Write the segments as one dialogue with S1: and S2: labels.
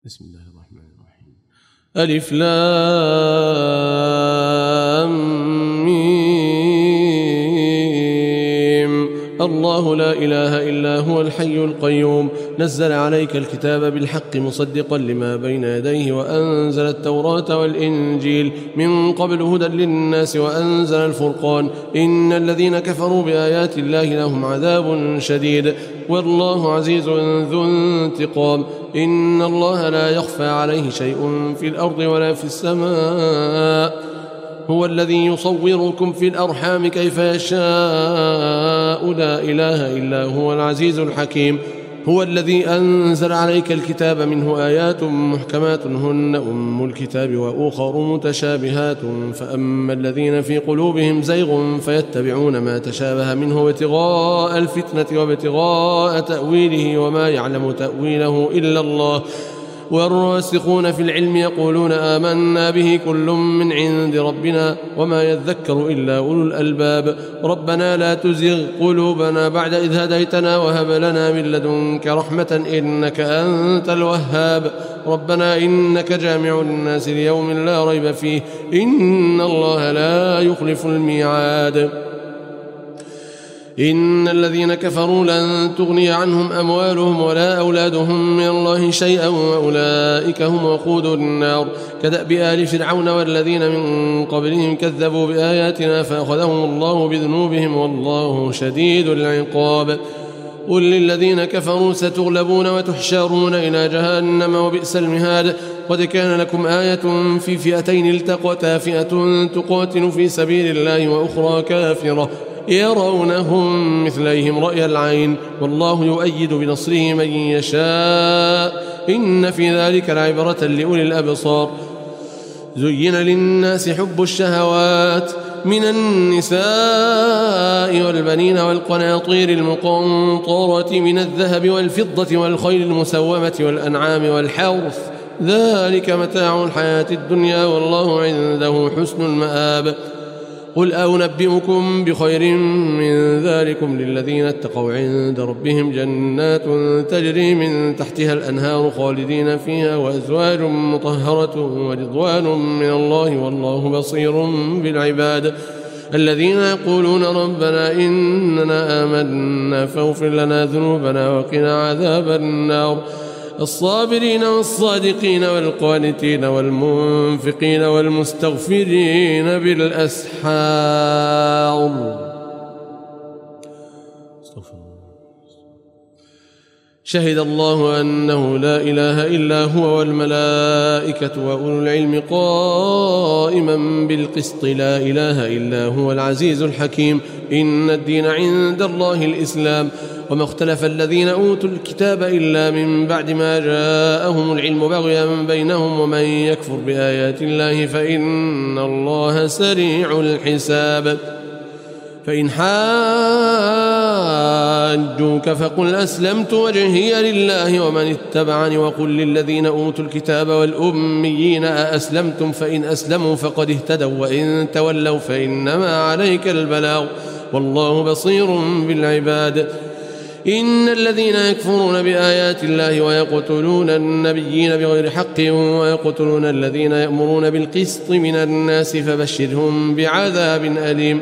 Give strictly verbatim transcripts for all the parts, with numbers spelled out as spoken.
S1: بسم الله الرحمن الرحيم. ألف لام ميم. الله لا إله إلا هو الحي القيوم نزل عليك الكتاب بالحق مصدقا لما بين يديه وأنزل التوراة والإنجيل من قبل هدى للناس وأنزل الفرقان إن الذين كفروا بآيات الله لهم عذاب شديد والله عزيز ذو انتقام إن الله لا يخفى عليه شيء في الأرض ولا في السماء هو الذي يصوركم في الأرحام كيف يشاء لا إله إلا هو العزيز الحكيم هو الذي أنزل عليك الكتاب منه آيات محكمات هن أم الكتاب وأخر متشابهات فأما الذين في قلوبهم زيغ فيتبعون ما تشابه منه ابتغاء الفتنة وابتغاء تأويله وما يعلم تأويله إلا الله والراسخون في العلم يقولون آمنا به كل من عند ربنا وما يذكر إلا أولو الألباب ربنا لا تزغ قلوبنا بعد إذ هديتنا وهب لنا من لدنك رحمة إنك أنت الوهاب ربنا إنك جامع الناس ليوم لا ريب فيه إن الله لا يخلف الميعاد إن الذين كفروا لن تغني عنهم أموالهم ولا أولادهم من الله شيئا وأولئك هم وقود النار كدأب آل فرعون والذين من قبلهم كذبوا بآياتنا فأخذهم الله بذنوبهم والله شديد العقاب قل للذين كفروا ستغلبون وتحشرون إلى جهنم وبئس المهاد قد كان لكم آية في فئتين التقتا فئة تقاتل في سبيل الله وأخرى كافرة يرونهم مثليهم رأي العين والله يؤيد بنصره من يشاء إن في ذلك لعبرة لأولي الأبصار زين للناس حب الشهوات من النساء والبنين والقناطير المقنطرة من الذهب والفضة والخيل المسومة والأنعام والحرث ذلك متاع الحياة الدنيا والله عنده حسن المآب قل أنبئكم بخير من ذلكم للذين اتقوا عند ربهم جنات تجري من تحتها الأنهار خالدين فيها وأزواج مطهرة ورضوان من الله والله بصير بالعباد الذين يقولون ربنا إننا آمنا فاغفر لنا ذنوبنا وقنا عذاب النار الصابرين والصادقين والقانتين والمنفقين والمستغفرين بالأسحار شهد الله أنه لا إله إلا هو والملائكة وأولو العلم قائما بالقسط لا إله إلا هو العزيز الحكيم إن الدين عند الله الإسلام وما اختلف الذين أوتوا الكتاب إلا من بعد ما جاءهم العلم بغيا بينهم ومن يكفر بآيات الله فإن الله سريع الحساب فإن حاجوك فقل أسلمت وجهي لله ومن اتبعني وقل للذين أوتوا الكتاب والأميين أأسلمتم فإن أسلموا فقد اهتدوا وإن تولوا فإنما عليك البلاغ والله بصير بالعباد إن الذين يكفرون بآيات الله ويقتلون النبيين بغير حق ويقتلون الذين يأمرون بالقسط من الناس فبشرهم بعذاب أليم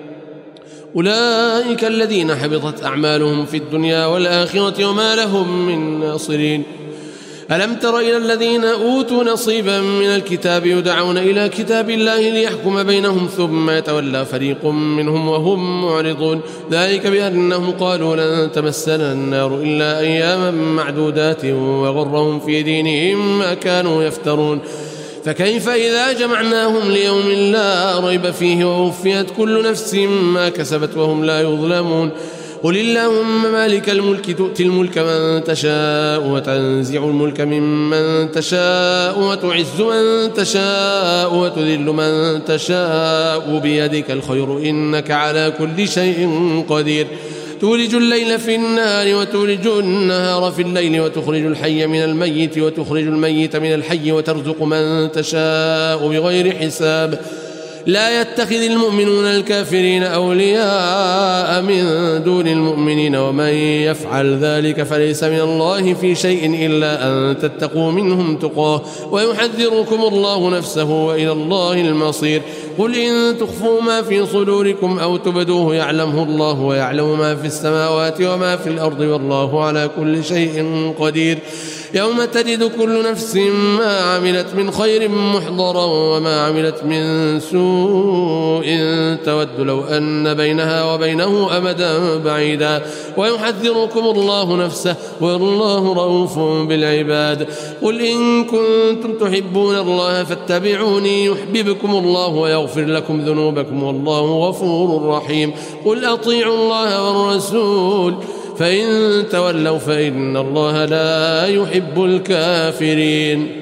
S1: أولئك الذين حبطت أعمالهم في الدنيا والآخرة وما لهم من ناصرين ألم تر إلى الذين أوتوا نصيبا من الكتاب يدعون إلى كتاب الله ليحكم بينهم ثم يتولى فريق منهم وهم معرضون ذلك بأنهم قالوا لن تمسنا النار إلا أياما معدودات وغرهم في دينهم ما كانوا يفترون فكيف إذا جمعناهم ليوم لا ريب فيه ووفيت كل نفس ما كسبت وهم لا يظلمون قل اللهم مالك الملك تؤتي الملك من تشاء وتنزع الملك ممن تشاء وتعز من تشاء وتذل من تشاء بيدك الخير إنك على كل شيء قدير تولج الليل في النهار وتولج النهار في الليل وتخرج الحي من الميت وتخرج الميت من الحي وترزق من تشاء بغير حساب لا يتخذ المؤمنون الكافرين أولياء من دون المؤمنين ومن يفعل ذلك فليس من الله في شيء إلا أن تتقوا منهم تقاه ويحذركم الله نفسه وإلى الله المصير. قل إن تخفوا ما في صدوركم أو تبدوه يعلمه الله ويعلم ما في السماوات وما في الأرض والله على كل شيء قدير. يوم تجد كل نفس ما عملت من خير محضرا وما عملت من سوء تود لو أن بينها وبينه أمدا بعيدا ويحذركم الله نفسه والله رؤوف بالعباد. قل إن كنتم تحبون الله فاتبعوني يحببكم الله ويغفر لكم ذنوبكم والله غفور رحيم. قل أطيعوا الله والرسول فإن تولوا فإن الله لا يحب الكافرين.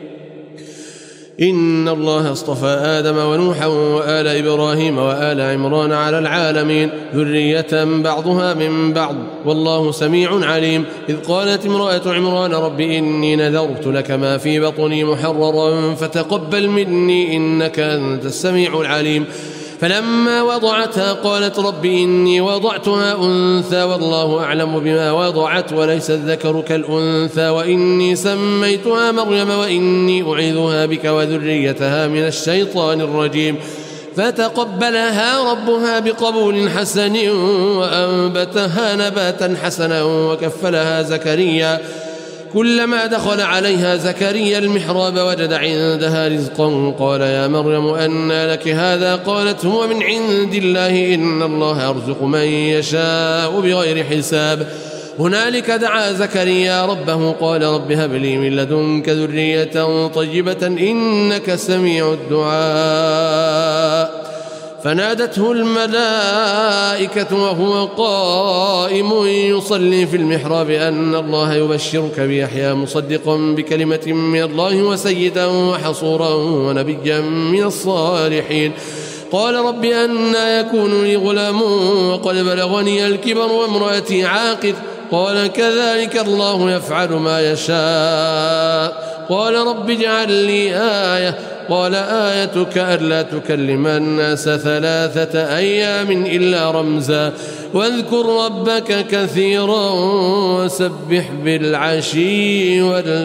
S1: إن الله اصطفى آدم ونوحا وآل إبراهيم وآل عمران على العالمين ذرية بعضها من بعض والله سميع عليم. إذ قالت امرأة عمران رب إني نذرت لك ما في بطني محررا فتقبل مني إنك أنت السميع العليم. فلما وضعتها قالت رب إني وضعتها أنثى والله أعلم بما وضعت وليس الذكر كالأنثى وإني سميتها مريم وإني أعيذها بك وذريتها من الشيطان الرجيم. فتقبلها ربها بقبول حسن وأنبتها نباتا حسنا وكفلها زكريا. كلما دخل عليها زكريا المحراب وجد عندها رزقا قال يا مريم أنى لك هذا قالت هو من عند الله إن الله يرزق من يشاء بغير حساب. هنالك دعا زكريا ربه قال رب هب لي من لدنك ذرية طيبة إنك سميع الدعاء. فنادته الملائكة وهو قائم يصلي في المحراب أن الله يبشرك بيحيى مصدقا بكلمة من الله وسيدا وحصورا ونبيا من الصالحين. قال رب أنى يكون لي غلام وقد بلغني الكبر وامرأتي عاقر قال كذلك الله يفعل ما يشاء. قال رب اجعل لي آية قال آيتك ألا تكلم الناس ثلاثة أيام إلا رمزا واذكر ربك كثيرا وسبح بالعشي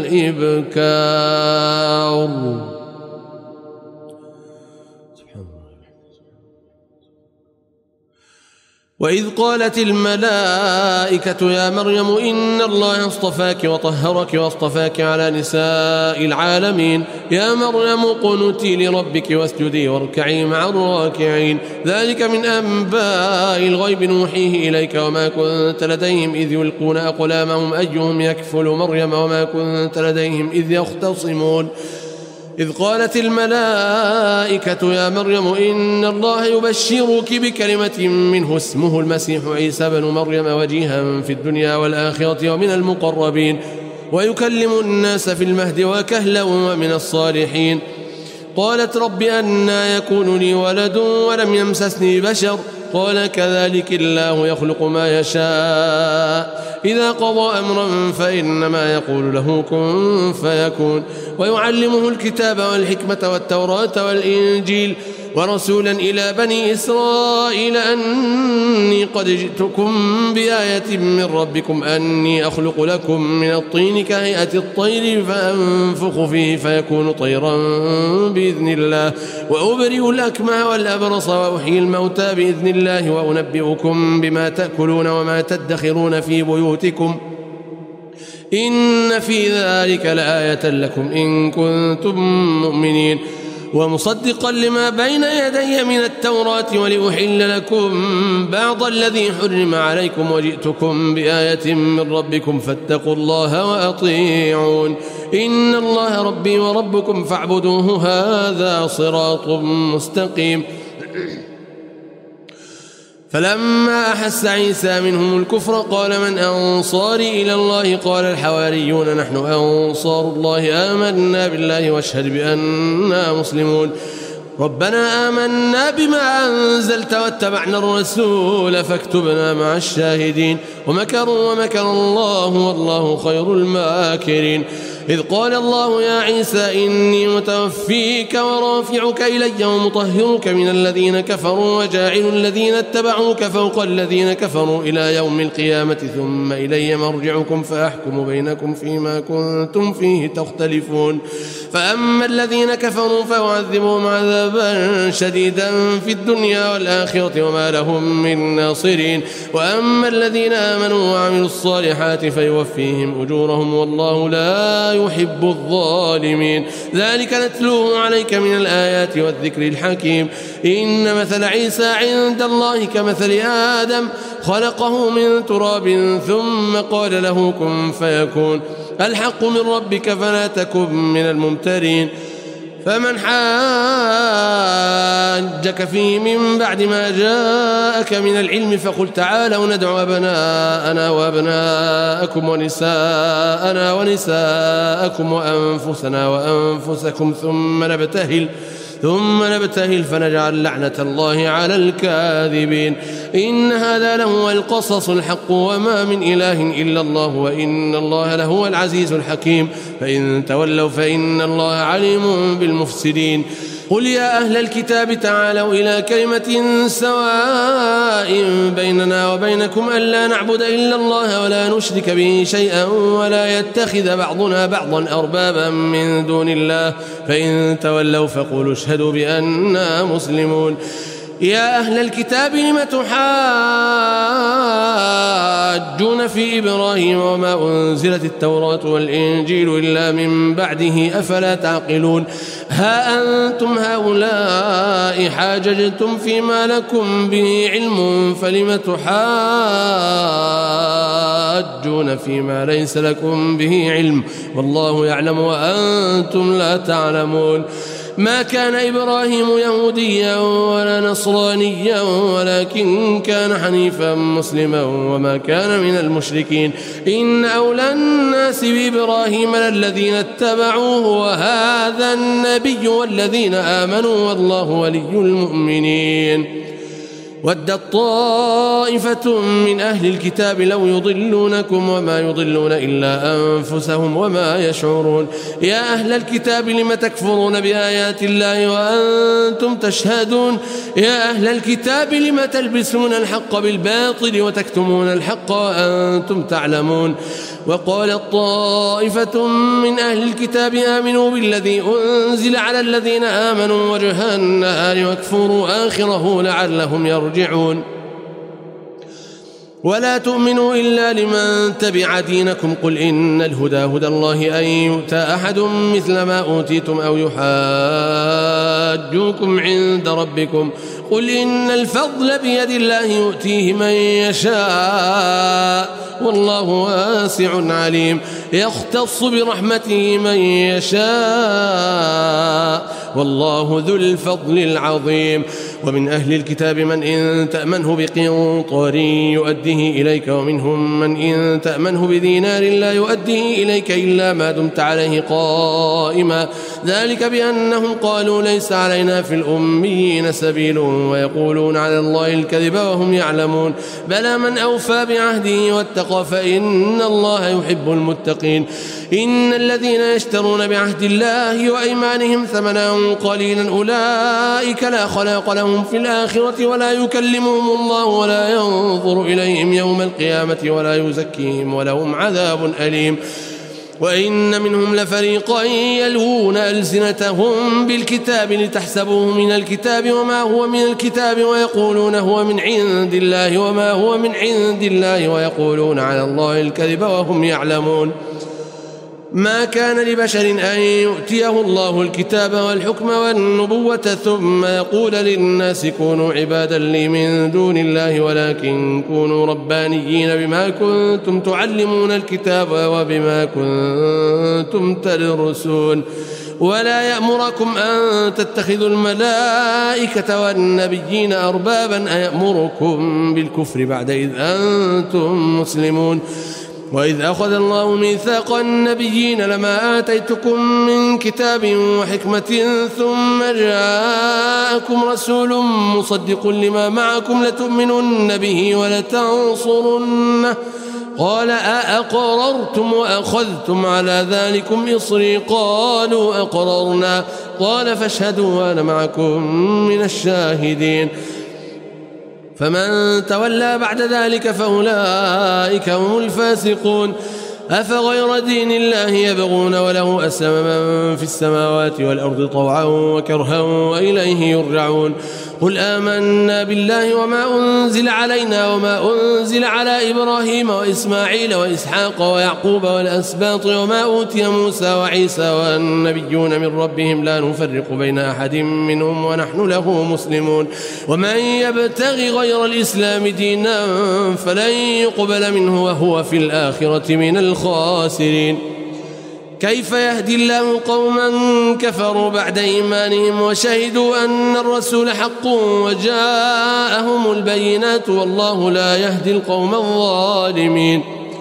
S1: والإبكار. وإذ قالت الملائكة يا مريم إن الله اصطفاك وطهرك واصطفاك على نساء العالمين يا مريم قنتي لربك واسجدي واركعي مع الراكعين. ذلك من أنباء الغيب نوحيه إليك وما كنت لديهم إذ يلقون أقلامهم أيهم يكفل مريم وما كنت لديهم إذ يختصمون. إذ قالت الملائكة يا مريم إن الله يبشرك بكلمة منه اسمه المسيح عيسى بن مريم وجيها في الدنيا والآخرة ومن المقربين ويكلم الناس في المهد وكهلا ومن الصالحين. قالت رب أنى يكون لي ولد ولم يمسسني بشر قال كذلك الله يخلق ما يشاء إذا قضى أمرا فإنما يقول له كن فيكون. ويعلمه الكتاب والحكمة والتوراة والإنجيل ورسولا إلى بني إسرائيل أني قد جئتكم بآية من ربكم أني أخلق لكم من الطين كهيئة الطير فأنفخ فيه فيكون طيرا بإذن الله وأبرئ الأكمه والأبرص وأحيي الموتى بإذن الله وأنبئكم بما تأكلون وما تدخرون في بيوتكم إن في ذلك لآية لكم إن كنتم مؤمنين. ومصدقا لما بين يدي من التوراة ولأحل لكم بعض الذي حرم عليكم وجئتكم بآية من ربكم فاتقوا الله وأطيعون إن الله ربي وربكم فاعبدوه هذا صراط مستقيم. فلما أحس عيسى منهم الكفر قال من أنصاري إلى الله قال الحواريون نحن أنصار الله آمنا بالله واشهد بأننا مسلمون. ربنا آمنا بما أنزلت واتبعنا الرسول فاكتبنا مع الشاهدين. ومكروا ومكر الله والله خير الماكرين. إذ قال الله يا عيسى إني متوفيك ورافعك إلي ومطهرك من الذين كفروا وجاعل الذين اتبعوك فوق الذين كفروا إلى يوم القيامة ثم إلي مرجعكم فأحكم بينكم فيما كنتم فيه تختلفون فأما الذين كفروا فأعذبهم عذابا شديدا في الدنيا والآخرة وما لهم من ناصرين وأما الذين آمنوا وعملوا الصالحات فيوفيهم أجورهم والله لا يحب الظالمين ذلك نتلوه عليك من الآيات والذكر الحكيم إن مثل عيسى عند الله كمثل آدم خلقه من تراب ثم قال له كن فيكون الحق من ربك فلا تكن من الممترين فمن حاجك فيه من بعد ما جاءك من العلم فقل تعالوا ندعو أبناءنا وأبناءكم ونساءنا ونساءكم وأنفسنا وأنفسكم ثم نبتهل ثم نبتهل فنجعل لعنة الله على الكاذبين إن هذا لهو القصص الحق وما من إله إلا الله وإن الله لهو العزيز الحكيم فإن تولوا فإن الله عليم بالمفسدين قل يا أهل الكتاب تعالوا إلى كلمة سواء بيننا وبينكم ألا نعبد إلا الله ولا نشرك به شيئا ولا يتخذ بعضنا بعضا أربابا من دون الله فإن تولوا فقولوا اشهدوا بأننا مسلمون يا أهل الكتاب لم تحاجون في إبراهيم وما أنزلت التوراة والإنجيل إلا من بعده أفلا تعقلون ها أنتم هؤلاء حاججتم فيما لكم به علم فلم تحاجون فيما ليس لكم به علم والله يعلم وأنتم لا تعلمون ما كان إبراهيم يهوديا ولا نصرانيا ولكن كان حنيفا مسلما وما كان من المشركين إن أولى الناس بإبراهيم للذين اتبعوه وهذا النبي والذين آمنوا والله ولي المؤمنين ودت طائفة من أهل الكتاب لو يضلونكم وما يضلون إلا أنفسهم وما يشعرون يا أهل الكتاب لم تكفرون بآيات الله وأنتم تشهدون يا أهل الكتاب لم تلبسون الحق بالباطل وتكتمون الحق وأنتم تعلمون وقالت طائفة من أهل الكتاب آمنوا بالذي أنزل على الذين آمنوا وجه النهار واكفروا آخره لعلهم يرجعون ولا تؤمنوا إلا لمن تبع دينكم قل إن الهدى هدى الله أن يؤتى أحد مثل ما أوتيتم أو يحاجوكم عند ربكم قل إن الفضل بيد الله يؤتيه من يشاء والله واسع عليم يختص برحمته من يشاء والله ذو الفضل العظيم ومن أهل الكتاب من إن تأمنه بقنطار يؤديه إليك ومنهم من إن تأمنه بدينار لا يؤديه إليك إلا ما دمت عليه قائما ذلك بأنهم قالوا ليس علينا في الأميين سبيل ويقولون على الله الكذب وهم يعلمون بلى من أوفى بعهده واتقى فإن الله يحب المتقين إن الذين يشترون بعهد الله وأيمانهم ثمنا قليلا أولئك لا خلاق لهم في الآخرة ولا يكلمهم الله ولا ينظر إليهم يوم القيامة ولا يزكيهم ولهم عذاب أليم وإن منهم لفريقا يلوون ألسنتهم بالكتاب لتحسبوه من الكتاب وما هو من الكتاب ويقولون هو من عند الله وما هو من عند الله ويقولون على الله الكذب وهم يعلمون ما كان لبشر أن يؤتيه الله الكتاب والحكم والنبوة ثم يقول للناس كونوا عبادا لي من دون الله ولكن كونوا ربانيين بما كنتم تعلمون الكتاب وبما كنتم تدرسون ولا يأمركم أن تتخذوا الملائكة والنبيين أربابا أيأمركم بالكفر بعد إذ أنتم مسلمون وإذ أخذ الله ميثاق النبيين لما آتيتكم من كتاب وحكمة ثم جاءكم رسول مصدق لما معكم لتؤمنن به ولتنصرنه قال أأقررتم وأخذتم على ذلكم إصري قالوا أقررنا قال فاشهدوا وأنا معكم من الشاهدين فمن تولى بعد ذلك فأولئك هم الفاسقون أفغير دين الله يبغون وله أسلم من في السماوات والأرض طوعا وكرها وإليه يرجعون قل آمنا بالله وما أنزل علينا وما أنزل على إبراهيم وإسماعيل وإسحاق ويعقوب والأسباط وما أوتي موسى وعيسى والنبيون من ربهم لا نفرق بين أحد منهم ونحن له مسلمون ومن يبتغي غير الإسلام دينا فلن يقبل منه وهو في الآخرة من الخاسرين كيف يهدي الله قوما كفروا بعد إيمانهم وشهدوا أن الرسول حق وجاءهم البينات والله لا يهدي القوم الظالمين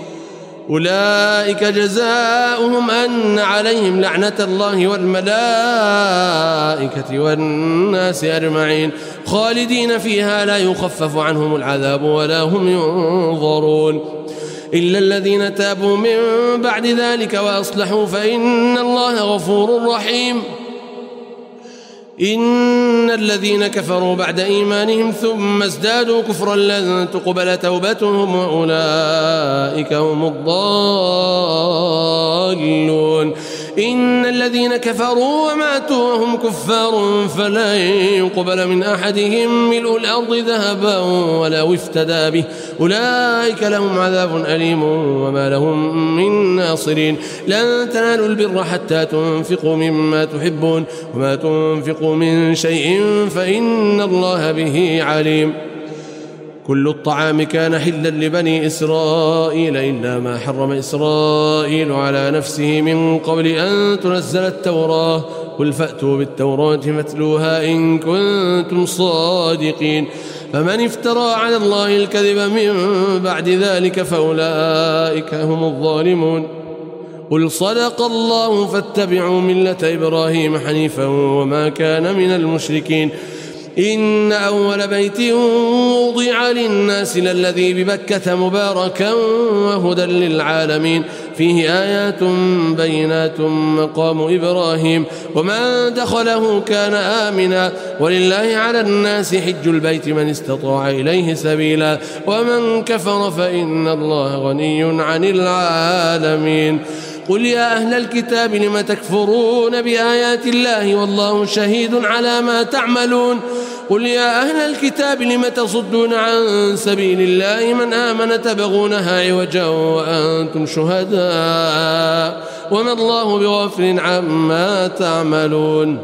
S1: أولئك جزاؤهم أن عليهم لعنة الله والملائكة والناس أجمعين خالدين فيها لا يخفف عنهم العذاب ولا هم ينظرون إلا الذين تابوا من بعد ذلك وأصلحوا فإن الله غفور رحيم إن الذين كفروا بعد إيمانهم ثم ازدادوا كفرا لن تقبل توبتهم وأولئك هم الضالون إن الذين كفروا وماتوا وهم كفار فلن يقبل من أحدهم ملء الأرض ذهبا ولو افتدى به أولئك لهم عذاب أليم وما لهم من ناصرين لن تنالوا البر حتى تنفقوا مما تحبون وما تنفقوا من شيء فإن الله به عليم كل الطعام كان حلا لبني إسرائيل إلا ما حرم إسرائيل على نفسه من قبل أن تنزل التوراة قل فأتوا بالتوراة فاتلوها إن كنتم صادقين فمن افترى على الله الكذب من بعد ذلك فأولئك هم الظالمون قل صدق الله فاتبعوا ملة إبراهيم حنيفا وما كان من المشركين إن أول بيت وضع للناس للذي ببكة مباركا وهدى للعالمين فيه آيات بينات مقام إبراهيم ومن دخله كان آمنا ولله على الناس حج البيت من استطاع إليه سبيلا ومن كفر فإن الله غني عن العالمين قل يا أهل الكتاب لم تكفرون بآيات الله والله شهيد على ما تعملون قل يا أهل الكتاب لم تصدون عن سبيل الله من آمن تبغونها عوجا وأنتم شهداء وما الله بغافل عما تعملون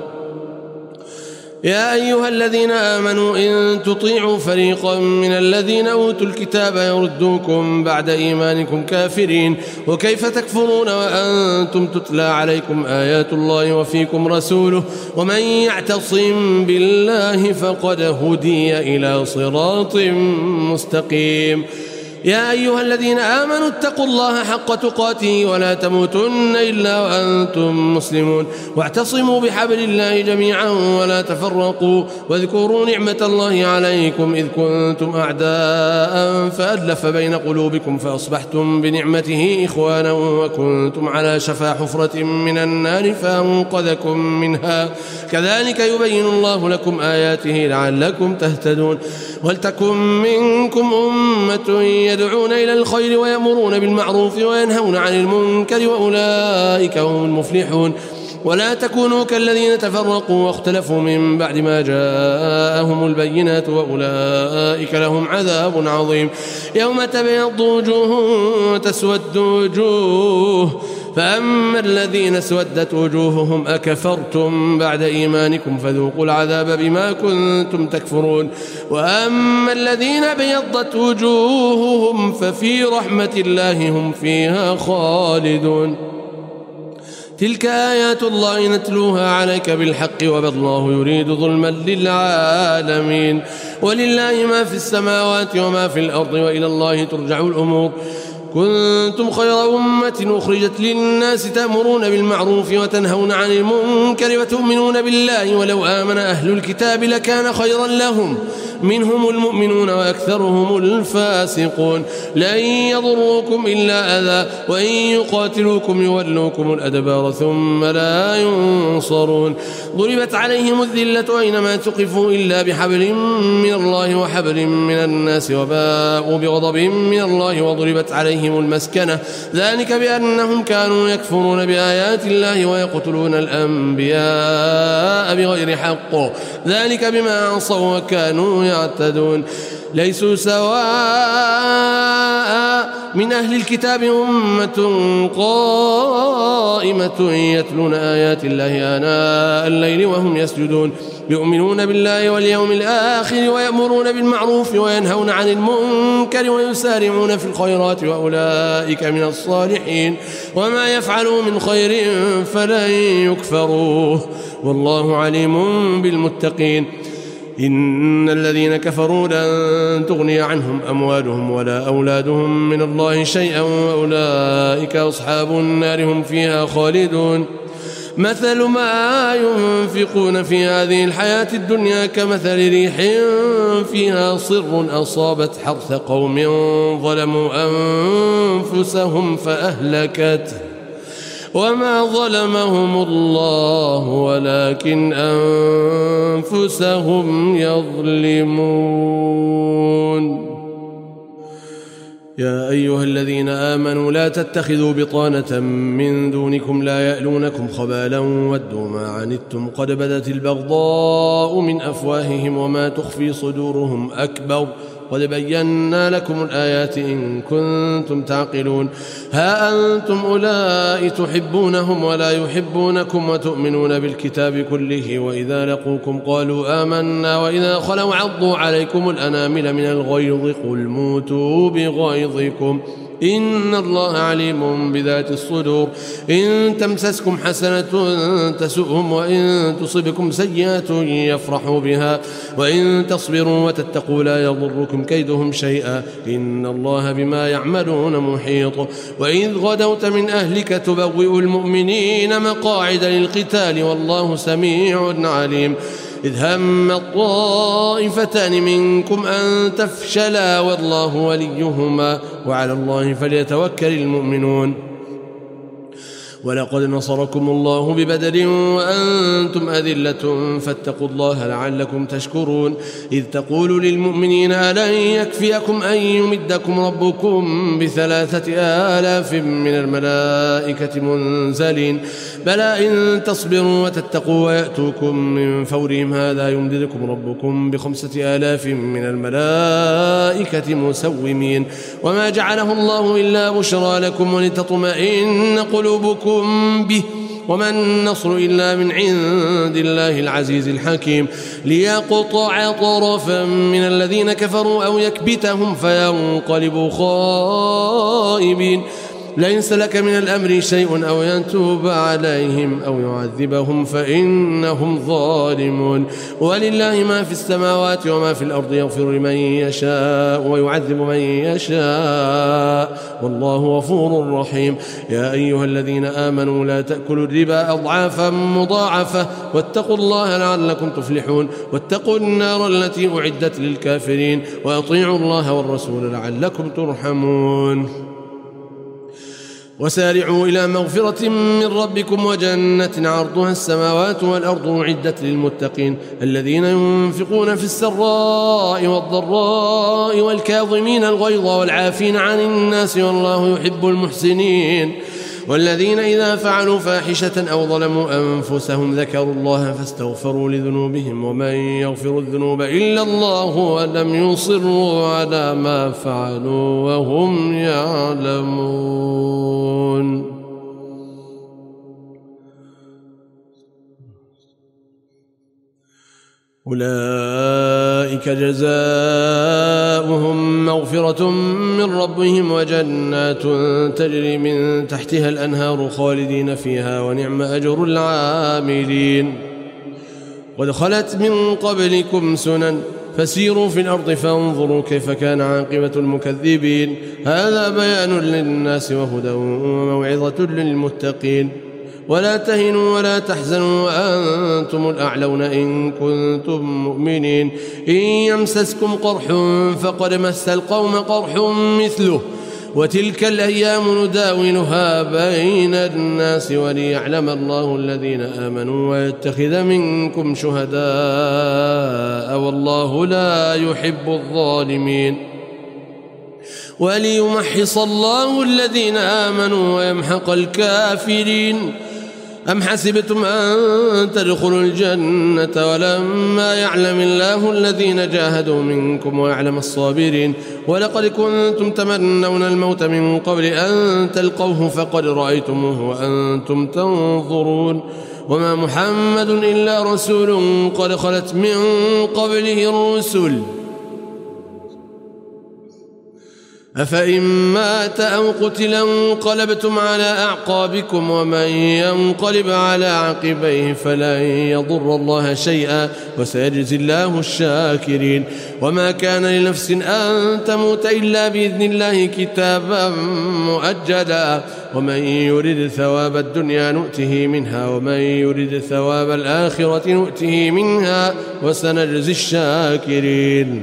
S1: يا أيها الذين آمنوا إن تطيعوا فريقا من الذين أوتوا الكتاب يردوكم بعد إيمانكم كافرين وكيف تكفرون وأنتم تتلى عليكم آيات الله وفيكم رسوله ومن يعتصم بالله فقد هدي إلى صراط مستقيم يا أيها الذين آمنوا اتقوا الله حق تقاته ولا تموتن إلا وأنتم مسلمون واعتصموا بحبل الله جميعا ولا تفرقوا واذكروا نعمة الله عليكم إذ كنتم أعداء فألف بين قلوبكم فأصبحتم بنعمته إخوانا وكنتم على شفا حفرة من النار فأنقذكم منها كذلك يبين الله لكم آياته لعلكم تهتدون ولتكن منكم أمة يدعون إلى الخير ويأمرون بالمعروف وينهون عن المنكر وأولئك هم المفلحون ولا تكونوا كالذين تفرقوا واختلفوا من بعد ما جاءهم البينات وأولئك لهم عذاب عظيم يوم تبيض وجوه وتسود وجوه فأما الذين اسودت وجوههم أكفرتم بعد إيمانكم فذوقوا العذاب بما كنتم تكفرون وأما الذين بيضت وجوههم ففي رحمة الله هم فيها خالدون تلك آيات الله نتلوها عليك بالحق وما الله يريد ظلما للعالمين ولله ما في السماوات وما في الأرض وإلى الله ترجع الأمور كنتم خير أمة أخرجت للناس تأمرون بالمعروف وتنهون عن المنكر وتؤمنون بالله ولو آمن أهل الكتاب لكان خيرا لهم منهم المؤمنون وأكثرهم الفاسقون. لن يضروكم إلا أذى وإن يقاتلوكم يولوكم الأدبار ثم لا ينصرون. ضربت عليهم الذلة أينما تقفوا إلا بحبل من الله وحبل من الناس وباءوا بغضب من الله وضربت عليهم المسكنة ذلك بأنهم كانوا يكفرون بآيات الله ويقتلون الأنبياء بغير حق ذلك بما عصوا وكانوا يعتدون. ليسوا سواء من أهل الكتاب أمة قائمة يتلون آيات الله آناء الليل وهم يسجدون يؤمنون بالله واليوم الآخر ويأمرون بالمعروف وينهون عن المنكر ويسارعون في الخيرات وأولئك من الصالحين وما يفعلوا من خير فلن يكفروه والله عليم بالمتقين. إن الذين كفروا لن تغني عنهم أموالهم ولا أولادهم من الله شيئا وأولئك أصحاب النار هم فيها خالدون. مثل ما ينفقون في هذه الحياة الدنيا كمثل ريح فيها صر أصابت حرث قوم ظلموا أنفسهم فأهلكته وما ظلمهم الله ولكن أنفسهم يظلمون. يا أيها الذين آمنوا لا تتخذوا بطانة من دونكم لا يألونكم خبالا ودوا ما عنتم قد بدت البغضاء من أفواههم وما تخفي صدورهم أكبر قد بينا لكم الآيات إن كنتم تعقلون. ها أنتم أولئك تحبونهم ولا يحبونكم وتؤمنون بالكتاب كله وإذا لقوكم قالوا آمنا وإذا خلوا عضوا عليكم الأنامل من الغيظ قل موتوا بغيظكم إن الله عليم بذات الصدور. إن تمسسكم حسنة تسؤهم وإن تصبكم سيئة يفرحوا بها وإن تصبروا وتتقوا لا يضركم كيدهم شيئا إن الله بما يعملون محيط. وإذ غدوت من أهلك تبوئ المؤمنين مقاعد للقتال والله سميع عليم. إذ هم الطائفتان منكم أن تفشلا والله وليهما وعلى الله فليتوكل المؤمنون. ولقد نصركم الله ببدر وأنتم أذلة فاتقوا الله لعلكم تشكرون. إذ تقول للمؤمنين ألن يكفيكم أن يمدكم ربكم بثلاثة آلاف من الملائكة منزلين بلى إن تصبروا وتتقوا ويأتوكم من فورهم هذا يمددكم ربكم بخمسة آلاف من الملائكة مسومين. وما جعله الله إلا بشرى لكم ولتطمئن قلوبكم به وما النصر إلا من عند الله العزيز الحكيم. ليقطع طرفا من الذين كفروا أو يكبتهم فينقلبوا خائبين. ليس لك من الأمر شيء أو يتوب عليهم أو يعذبهم فإنهم ظالمون. ولله ما في السماوات وما في الأرض يغفر لمن يشاء ويعذب من يشاء والله غفور رحيم. يا أيها الذين آمنوا لا تأكلوا الربا أضعافا مضاعفة واتقوا الله لعلكم تفلحون. واتقوا النار التي أعدت للكافرين وأطيعوا الله والرسول لعلكم ترحمون. وسارعوا إلى مغفرة من ربكم وجنة عرضها السماوات والأرض أعدت للمتقين الذين ينفقون في السراء والضراء والكاظمين الغيظ والعافين عن الناس والله يحب المحسنين. والذين إذا فعلوا فاحشة أو ظلموا أنفسهم ذكروا الله فاستغفروا لذنوبهم ومن يغفر الذنوب إلا الله ولم يصروا على ما فعلوا وهم يعلمون. أولئك جزاؤهم مغفرة من ربهم وجنات تجري من تحتها الأنهار خالدين فيها ونعم أجر العاملين. قد خلت من قبلكم سنن فسيروا في الأرض فانظروا كيف كان عاقبة المكذبين. هذا بيان للناس وهدى وموعظة للمتقين. ولا تهنوا ولا تحزنوا وأنتم الأعلون إن كنتم مؤمنين إن يمسسكم قرح فقد مس القوم قرح مثله وتلك الأيام نداولها بين الناس وليعلم الله الذين آمنوا ويتخذ منكم شهداء والله لا يحب الظالمين وليمحص الله الذين آمنوا ويمحق الكافرين أم حسبتم أن تدخلوا الجنة ولما يعلم الله الذين جاهدوا منكم ويعلم الصابرين ولقد كنتم تمنون الموت من قبل أن تلقوه فقد رأيتموه وأنتم تنظرون وما محمد إلا رسول قد خلت من قبله الرسل أفإن مات أو قتل انقلبتم على أعقابكم ومن ينقلب على عقبيه فلن يضر الله شيئا وسيجزي الله الشاكرين وما كان لنفس أن تموت إلا بإذن الله كتابا مؤجلا ومن يرد ثواب الدنيا نؤته منها ومن يرد ثواب الآخرة نؤته منها وسنجزي الشاكرين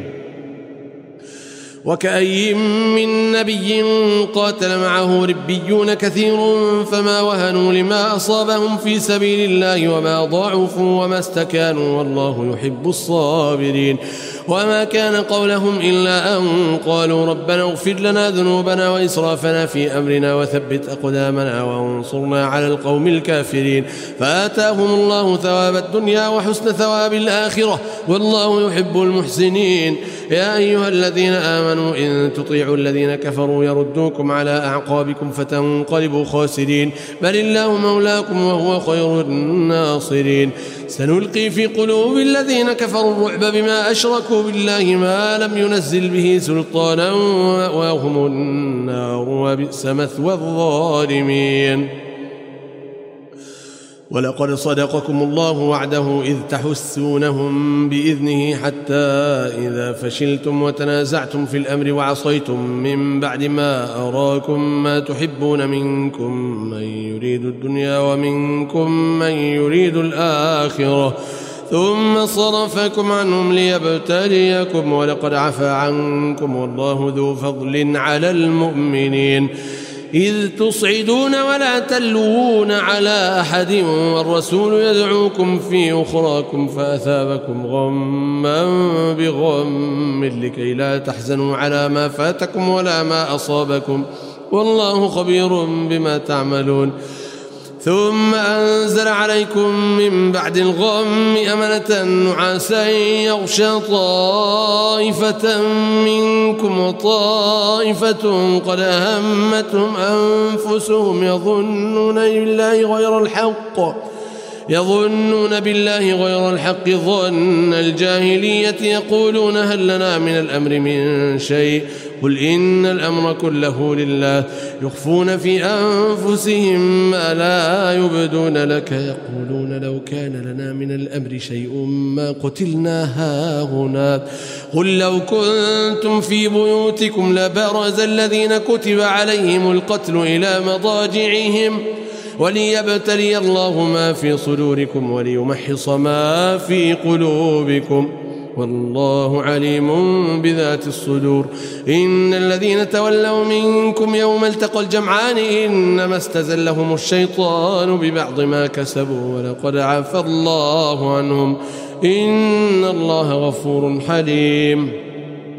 S1: وكأي من نبي قاتل معه ربيون كثير فما وهنوا لما أصابهم في سبيل الله وما ضعفوا وما استكانوا والله يحب الصابرين وما كان قولهم إلا أن قالوا ربنا اغفر لنا ذنوبنا وإسرافنا في أمرنا وثبت أقدامنا وانصرنا على القوم الكافرين فآتاهم الله ثواب الدنيا وحسن ثواب الآخرة والله يحب المحسنين يا أيها الذين آمنوا إن تطيعوا الذين كفروا يردوكم على أعقابكم فتنقلبوا خاسرين بل الله مولاكم وهو خير الناصرين سنلقي في قلوب الذين كفروا الرعب بما أشركوا بالله ما لم ينزل به سلطانا ومأواهم النار وبئس مثوى الظالمين ولقد صدقكم الله وعده إذ تحسونهم بإذنه حتى إذا فشلتم وتنازعتم في الأمر وعصيتم من بعد ما أراكم ما تحبون منكم من يريد الدنيا ومنكم من يريد الآخرة ثم صرفكم عنهم ليبتليكم ولقد عفا عنكم والله ذو فضل على المؤمنين إذ تصعدون ولا تلوون على أحد والرسول يدعوكم في أخراكم فأثابكم غما بغم لكي لا تحزنوا على ما فاتكم ولا ما أصابكم والله خبير بما تعملون ثم أنزل عليكم من بعد الغم أمنة نعاسا يغشى طائفة منكم وطائفة قد أهمتهم أنفسهم يظنون بالله غير الحق يظنون بالله غير الحق ظن الجاهلية يقولون هل لنا من الأمر من شيء قل إن الأمر كله لله يخفون في أنفسهم ما لا يبدون لك يقولون لو كان لنا من الأمر شيء ما قتلنا هاهنا قل لو كنتم في بيوتكم لبرز الذين كتب عليهم القتل إلى مضاجعهم وليبتلي الله ما في صدوركم وليمحص ما في قلوبكم والله عليم بذات الصدور إن الذين تولوا منكم يوم التقى الجمعان إنما استزلهم الشيطان ببعض ما كسبوا ولقد عفى الله عنهم إن الله غفور حليم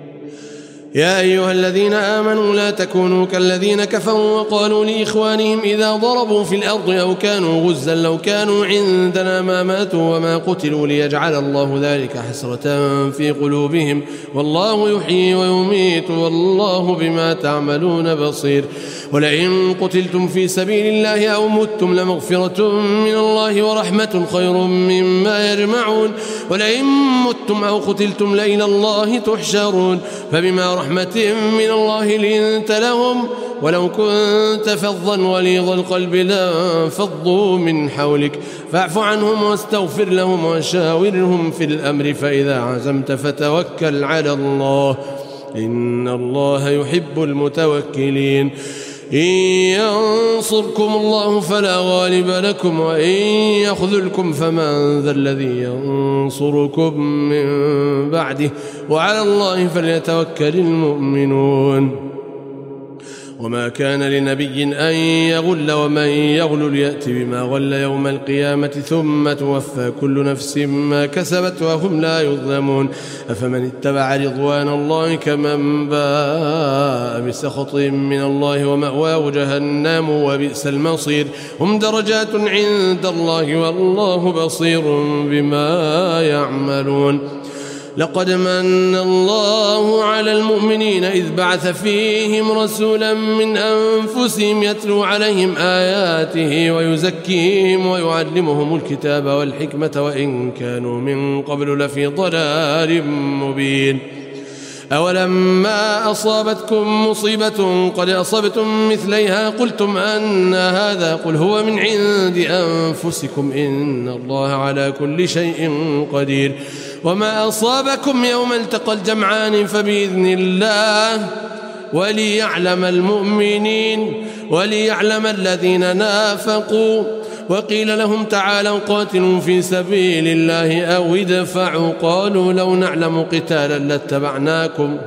S1: يا أيها الذين آمنوا لا تكونوا كالذين كفروا وقالوا لإخوانهم إذا ضربوا في الأرض أو كانوا غزا لو كانوا عندنا ما ماتوا وما قتلوا ليجعل الله ذلك حسرة في قلوبهم والله يحيي ويميت والله بما تعملون بصير ولئن قتلتم في سبيل الله أو متم لمغفرة من الله ورحمة خير مما يجمعون ولئن متم أو قتلتم لإلى الله تحشرون فبما رحمة من الله لنت لهم ولو كنت فظا غليظ القلب لانفضوا من حولك فاعف عنهم واستغفر لهم وشاورهم في الأمر فإذا عزمت فتوكل على الله إن الله يحب المتوكلين إن ينصركم الله فلا غالب لكم وإن يخذلكم فمن ذا الذي ينصركم من بعده وعلى الله فليتوكل المؤمنون وما كان لنبي أن يغل ومن يغل ليأت بما غل يوم القيامة ثم توفى كل نفس ما كسبت وهم لا يظلمون أفمن اتبع رضوان الله كمن باء بسخط من الله ومأواه جهنم وبئس المصير هم درجات عند الله والله بصير بما يعملون لقد من الله على المؤمنين إذ بعث فيهم رسولا من أنفسهم يتلو عليهم آياته ويزكيهم ويعلمهم الكتاب والحكمة وإن كانوا من قبل لفي ضلال مبين أولما أصابتكم مصيبة قد أصبتم مثليها قلتم أن هذا قل هو من عند أنفسكم إن الله على كل شيء قدير وما أصابكم يوم التقى الجمعان فبإذن الله وليعلم المؤمنين وليعلم الذين نافقوا وقيل لهم تعالوا قاتلوا في سبيل الله أو ادفعوا قالوا لو نعلم قتالا لاتبعناكم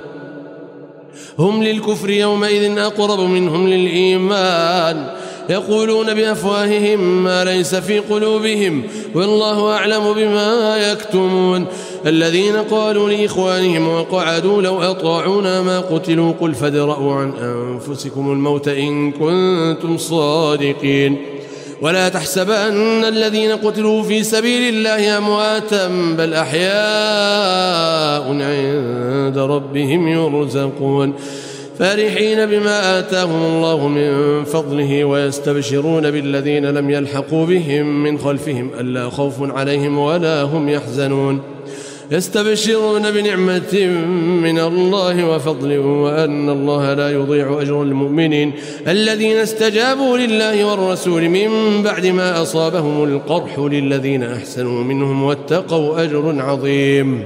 S1: هم للكفر يومئذ أقرب منهم للإيمان يقولون بأفواههم ما ليس في قلوبهم والله أعلم بما يكتمون الذين قالوا لإخوانهم وقعدوا لو أطاعونا ما قتلوا قل فادرءوا عن أنفسكم الموت إن كنتم صادقين ولا تحسبن الذين قتلوا في سبيل الله أمواتا بل أحياء عند ربهم يرزقون فرحين بما آتاهم الله من فضله ويستبشرون بالذين لم يلحقوا بهم من خلفهم ألا خوف عليهم ولا هم يحزنون يستبشرون بنعمة من الله وفضل وأن الله لا يضيع أجر المؤمنين الذين استجابوا لله والرسول من بعد ما أصابهم القرح للذين أحسنوا منهم واتقوا أجر عظيم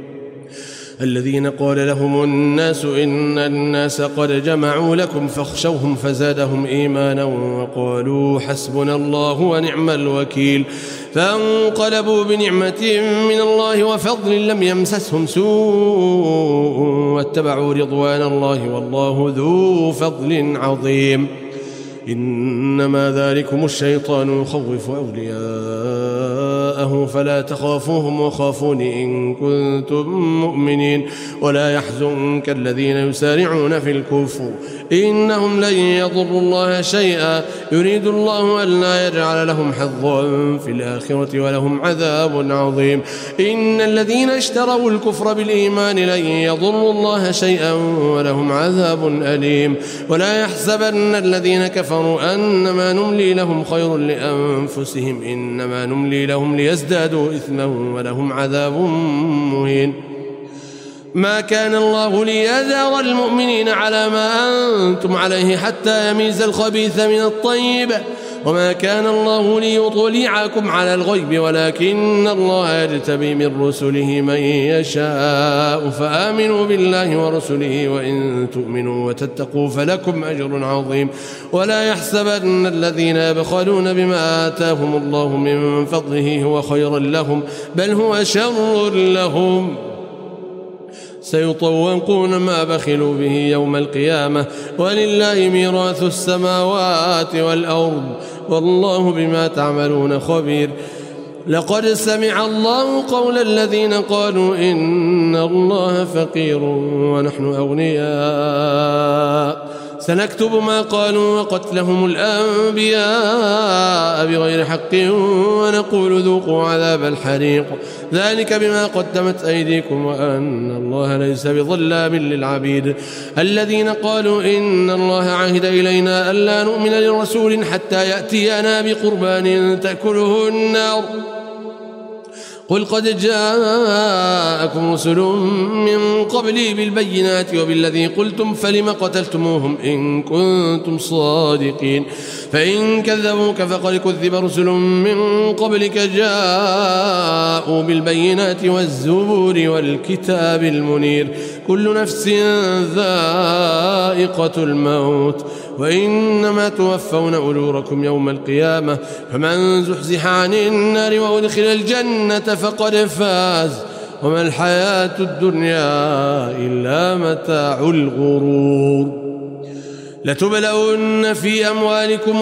S1: الذين قال لهم الناس إن الناس قد جمعوا لكم فاخشوهم فزادهم إيمانا وقالوا حسبنا الله ونعم الوكيل فانقلبوا بنعمة من الله وفضل لم يمسسهم سوء واتبعوا رضوان الله والله ذو فضل عظيم إنما ذلكم الشيطان يخوف أولياءه فلا تخافوهم وخافون إن كنتم مؤمنين ولا يحزنك الذين يسارعون في الكفر إنهم لن يضروا الله شيئا يريد الله أن لا يجعل لهم حظا في الآخرة ولهم عذاب عظيم إن الذين اشتروا الكفر بالإيمان لن يضروا الله شيئا ولهم عذاب أليم ولا يحسبن الذين كفروا أنما نملي لهم خير لأنفسهم إنما نملي لهم ليزدادوا إثما ولهم عذاب مهين ما كان الله ليذر المؤمنين على ما أنتم عليه حتى يميز الخبيث من الطيب وما كان الله ليطلعكم على الغيب ولكن الله يجتبي من رسله من يشاء فآمنوا بالله ورسله وإن تؤمنوا وتتقوا فلكم أجر عظيم ولا يحسبن الذين يبخلون بما آتاهم الله من فضله هو خيرا لهم بل هو شر لهم سيطوقون ما بخلوا به يوم القيامة ولله ميراث السماوات والأرض والله بما تعملون خبير لقد سمع الله قول الذين قالوا إن الله فقير ونحن أغنياء سنكتب ما قالوا وقتلهم الأنبياء بغير حق ونقول ذوقوا عذاب الحريق ذلك بما قدمت أيديكم وأن الله ليس بظلام للعبيد الذين قالوا إن الله عهد إلينا ألا نؤمن لرسول حتى يأتينا بقربان تأكله النار قل قد جاءكم رسل من قبلي بالبينات وبالذي قلتم فلم قتلتموهم إن كنتم صادقين فإن كذبوك فقد كذب رسل من قبلك جاءوا بالبينات والزبور والكتاب المنير كل نفس ذائقة الموت وإنما توفون أجوركم يوم القيامة فمن زحزح عن النار وأدخل الجنة فقد فاز وما الحياة الدنيا إلا متاع الغرور لتبلون في أموالكم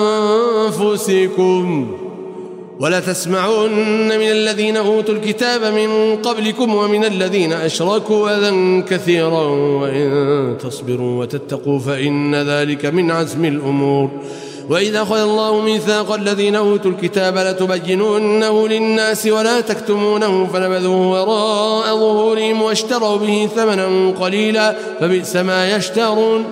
S1: وأنفسكم ولتسمعن من الذين أوتوا الكتاب من قبلكم ومن الذين أشركوا أذى كثيرا وإن تصبروا وتتقوا فإن ذلك من عزم الأمور وإذا أخذ الله ميثاق الذين أوتوا الكتاب لتبيننه للناس ولا تكتمونه فنبذوه وراء ظهورهم واشتروا به ثمنا قليلا فبئس ما يشترون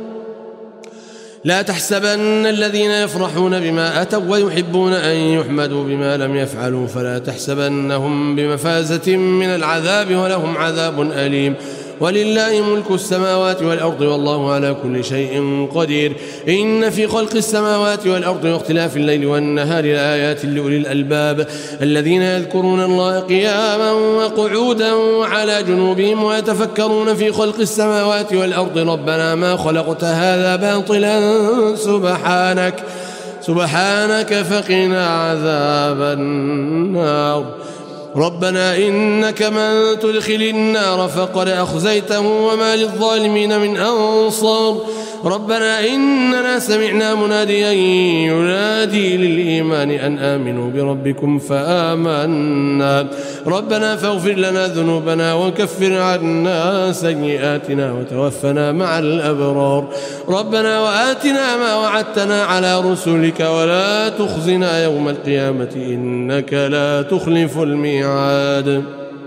S1: لا تحسبن الذين يفرحون بما أتوا ويحبون أن يحمدوا بما لم يفعلوا فلا تحسبنهم بمفازة من العذاب ولهم عذاب أليم ولله ملك السماوات والأرض والله على كل شيء قدير إن في خلق السماوات والأرض واختلاف الليل والنهار لآيات لأولي الألباب الذين يذكرون الله قياما وقعودا وعلى جنوبهم ويتفكرون في خلق السماوات والأرض ربنا ما خلقت هذا باطلا سبحانك سبحانك فقنا عذاب النار ربنا إنك من تدخل النار فقد أخزيته وما للظالمين من أنصار ربنا إننا سمعنا مناديا ينادي للإيمان أن آمنوا بربكم فآمنا ربنا فاغفر لنا ذنوبنا وكفر عنا سيئاتنا وتوفنا مع الأبرار ربنا وآتنا ما وعدتنا على رسلك ولا تخزنا يوم القيامة إنك لا تخلف الميعاد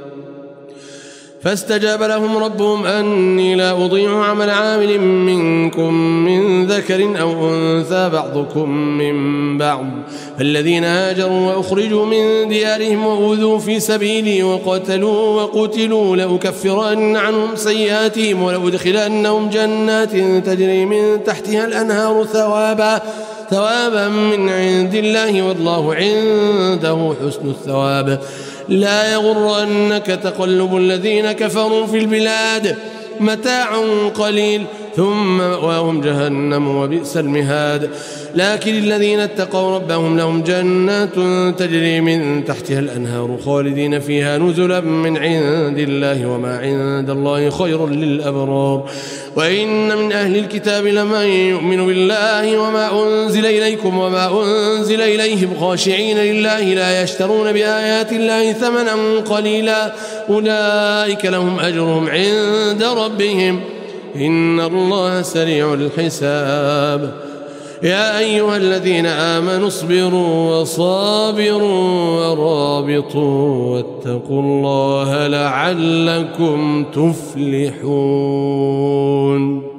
S1: فاستجاب لهم ربهم أني لا أضيع عمل عامل منكم من ذكر أو أنثى بعضكم من بعض فالذين هاجروا وأخرجوا من ديارهم وأوذوا في سبيلي وقتلوا وقتلوا لأكفرن عنهم سيئاتهم ولأدخلنهم جنات تجري من تحتها الأنهار ثوابا ثوابا من عند الله والله عنده حسن الثواب لا يغرنك تقلب الذين كفروا في البلاد متاع قليل ثم مأواهم جهنم وبئس المهاد لكن الذين اتقوا ربهم لهم جنات تجري من تحتها الأنهار خالدين فيها نزلا من عند الله وما عند الله خير للأبرار وإن من أهل الكتاب لمن يؤمن بالله وما أنزل إليكم وما أنزل إليهم خاشعين لله لا يشترون بآيات الله ثمنا قليلا أولئك لهم أجرهم عند ربهم إن الله سريع الحساب يا أيها الذين آمنوا اصبروا وصابروا ورابطوا واتقوا الله لعلكم تفلحون.